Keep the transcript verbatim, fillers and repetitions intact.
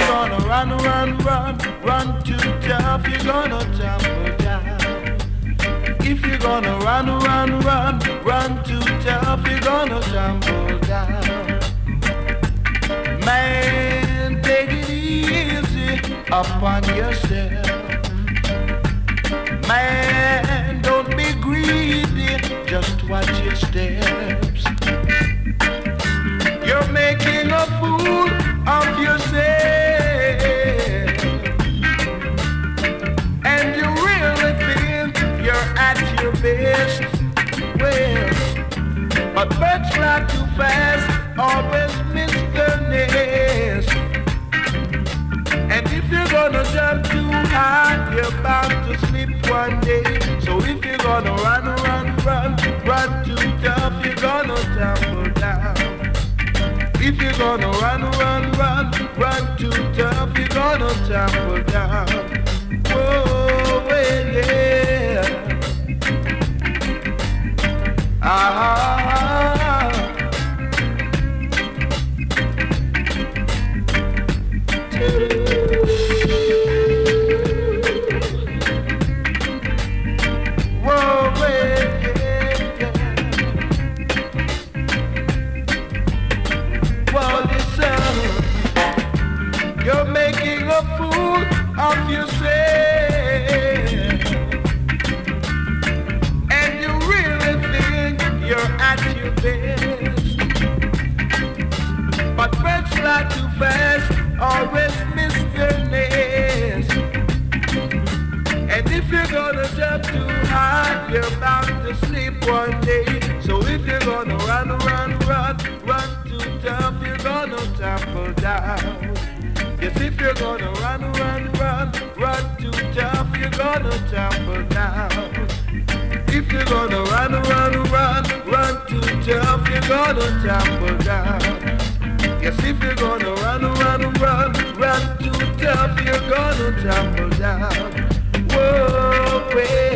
gonna run, run, run, run too tough, you're gonna tumble down. If you're gonna run, run, run, run too tough, you're gonna tumble down. Man, take it easy upon yourself. Man, don't be greedy, just watch your steps. You're making a fool of yourself, and you really think you're at your best. Well, but birds fly too fast, always miss their nest. And if you're gonna jump too high, you're bound to slip one day. So if you're gonna run, run, run, run too tough, you're gonna tumble down. If you're gonna run, run, run, run too tough, you're gonna tumble down. Whoa, well, yeah. Ah. Whoa, well, yeah, yeah. Well, listen, you're making a fool of yourself, and you really think you're at your best. But birds fly too fast, always miss their nest. And if you're gonna jump too high, you're bound to sleep one day. So if you're gonna run, run, run, run too tough, you're gonna tumble down. Yes, if you're gonna run, run, run, run too tough, you're gonna tumble down. If you're gonna run, run, run, run too tough, you're gonna tumble down. Yes, if you're gonna run, run, run, run too tough, you're gonna tumble down. Whoa, wait.